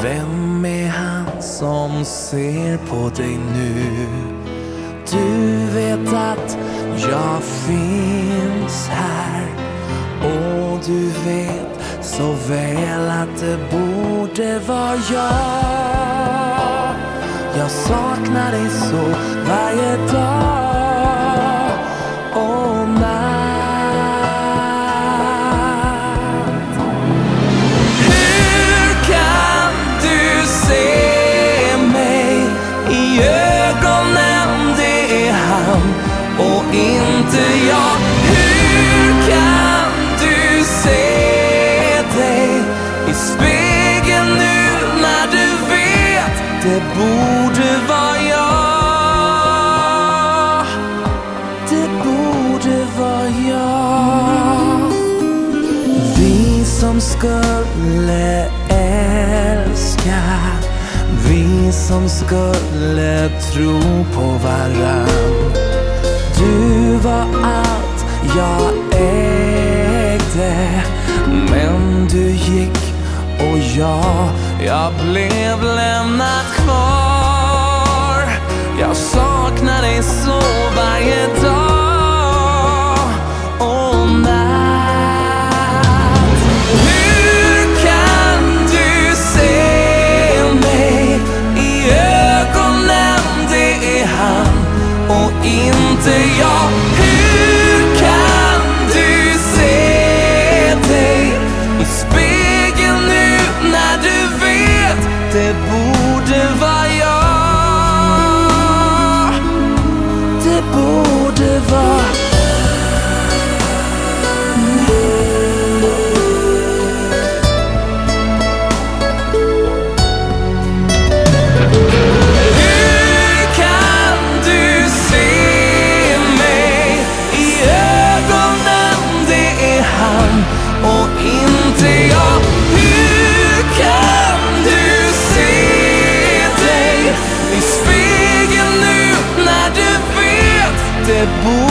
Vem är han som ser på dig nu? Du vet att jag finns här, och du vet så väl att det borde vara jag. Jag saknar dig så varje dag och natt. Hur kan du se mig i ögonen? Det är han och inte jag. Hur kan du se dig i spegeln nu när du vet det borde vara jag? Det borde vara jag. Vi som skulle älska, vi som skulle tro på varann. Du var allt jag ägde, men du gick och jag blev lämnad kvar. Jag saknar dig så varje dag och natt. Hur kan du se mig i ögonen? Det är han och inte jag. Hur kan du se dig i spegeln nu när du vet det borde vara jag? Det borde vara. Och inte jag. Hur kan du se dig i spegeln nu när du vet det borde